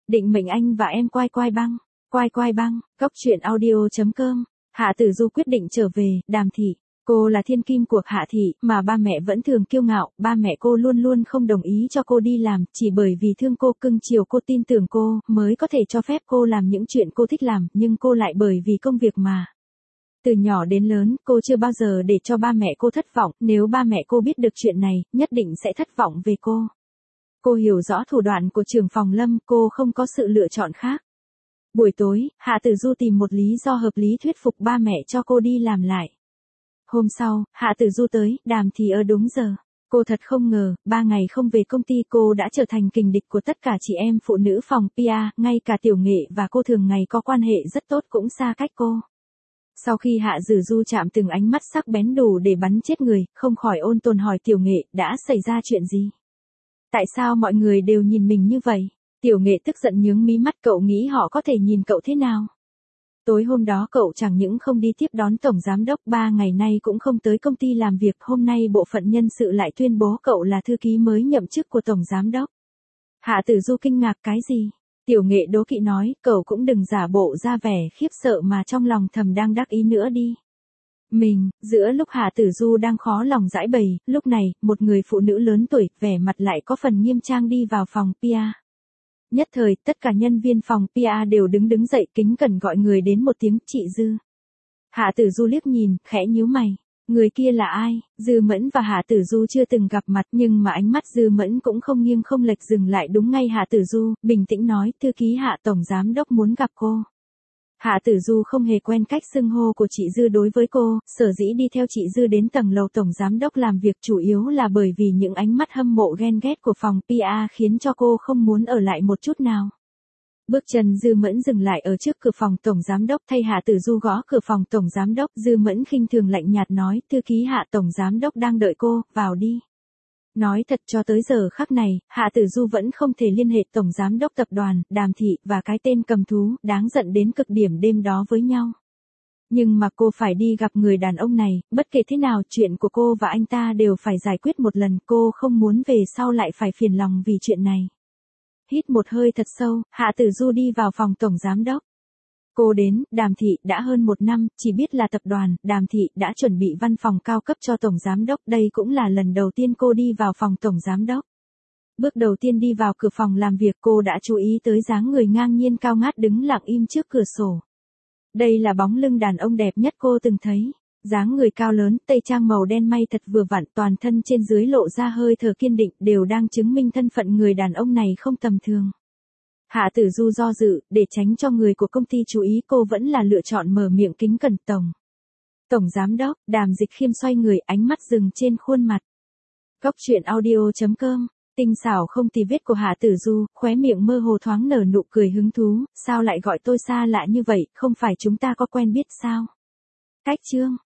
Định mệnh anh và em quai quai băng. Quai quai băng, Cốc truyện audio.com. Hạ Tử Du quyết định trở về, Đàm thị. Cô là thiên kim của Hạ thị, mà ba mẹ vẫn thường kiêu ngạo, ba mẹ cô luôn luôn không đồng ý cho cô đi làm, chỉ bởi vì thương cô, cưng chiều cô, tin tưởng cô, mới có thể cho phép cô làm những chuyện cô thích làm, nhưng cô lại bởi vì công việc mà. Từ nhỏ đến lớn, cô chưa bao giờ để cho ba mẹ cô thất vọng, nếu ba mẹ cô biết được chuyện này, nhất định sẽ thất vọng về cô. Cô hiểu rõ thủ đoạn của trưởng phòng Lâm, cô không có sự lựa chọn khác. Buổi tối, Hạ Tử Du tìm một lý do hợp lý thuyết phục ba mẹ cho cô đi làm lại. Hôm sau, Hạ Tử Du tới, Đàm thì ở đúng giờ. Cô thật không ngờ, 3 ngày không về công ty cô đã trở thành kình địch của tất cả chị em phụ nữ phòng PR, ngay cả Tiểu Nghệ và cô thường ngày có quan hệ rất tốt cũng xa cách cô. Sau khi Hạ Tử Du chạm từng ánh mắt sắc bén đủ để bắn chết người, không khỏi ôn tồn hỏi Tiểu Nghệ, đã xảy ra chuyện gì? Tại sao mọi người đều nhìn mình như vậy? Tiểu Nghệ tức giận nhướng mí mắt, cậu nghĩ họ có thể nhìn cậu thế nào? Tối hôm đó cậu chẳng những không đi tiếp đón tổng giám đốc, 3 ngày nay cũng không tới công ty làm việc, hôm nay bộ phận nhân sự lại tuyên bố cậu là thư ký mới nhậm chức của tổng giám đốc. Hạ Tử Du kinh ngạc, cái gì? Tiểu Nghệ đố kỵ nói, cậu cũng đừng giả bộ ra vẻ khiếp sợ mà trong lòng thầm đang đắc ý nữa đi. Giữa lúc Hạ Tử Du đang khó lòng giải bày, lúc này, một người phụ nữ lớn tuổi, vẻ mặt lại có phần nghiêm trang đi vào phòng PR. Nhất thời, tất cả nhân viên phòng PR đều đứng dậy kính cẩn gọi người đến một tiếng, chị Dư. Hạ Tử Du liếc nhìn, khẽ nhíu mày. Người kia là ai? Dư Mẫn và Hạ Tử Du chưa từng gặp mặt, nhưng mà ánh mắt Dư Mẫn cũng không nghiêng không lệch dừng lại đúng ngay Hạ Tử Du, bình tĩnh nói, thư ký Hạ tổng giám đốc muốn gặp cô. Hạ Tử Du không hề quen cách xưng hô của chị Dư đối với cô, sở dĩ đi theo chị Dư đến tầng lầu tổng giám đốc làm việc chủ yếu là bởi vì những ánh mắt hâm mộ ghen ghét của phòng PR khiến cho cô không muốn ở lại một chút nào. Bước chân Dư Mẫn dừng lại ở trước cửa phòng tổng giám đốc, thay Hạ Tử Du gõ cửa phòng tổng giám đốc, Dư Mẫn khinh thường lạnh nhạt nói, thư ký Hạ tổng giám đốc đang đợi cô, vào đi. Nói thật cho tới giờ khắc này, Hạ Tử Du vẫn không thể liên hệ tổng giám đốc tập đoàn, Đàm thị, và cái tên cầm thú, đáng giận đến cực điểm đêm đó với nhau. Nhưng mà cô phải đi gặp người đàn ông này, bất kể thế nào chuyện của cô và anh ta đều phải giải quyết một lần, cô không muốn về sau lại phải phiền lòng vì chuyện này. Hít một hơi thật sâu, Hạ Tử Du đi vào phòng tổng giám đốc. Cô đến, Đàm thị, đã hơn 1 năm, chỉ biết là tập đoàn, Đàm thị, đã chuẩn bị văn phòng cao cấp cho tổng giám đốc, đây cũng là lần đầu tiên cô đi vào phòng tổng giám đốc. Bước đầu tiên đi vào cửa phòng làm việc cô đã chú ý tới dáng người ngang nhiên cao ngát đứng lặng im trước cửa sổ. Đây là bóng lưng đàn ông đẹp nhất cô từng thấy. Dáng người cao lớn, tây trang màu đen may thật vừa vặn, toàn thân trên dưới lộ ra hơi thở kiên định, đều đang chứng minh thân phận người đàn ông này không tầm thường. Hạ Tử Du do dự, để tránh cho người của công ty chú ý cô vẫn là lựa chọn mở miệng kính cẩn tổng giám đốc. Đàm Dịch Khiêm xoay người, ánh mắt dừng trên khuôn mặt. Cốc truyện audio.com. Tinh xảo không tì vết của Hạ Tử Du, khóe miệng mơ hồ thoáng nở nụ cười hứng thú, sao lại gọi tôi xa lạ như vậy, không phải chúng ta có quen biết sao? Cách chương.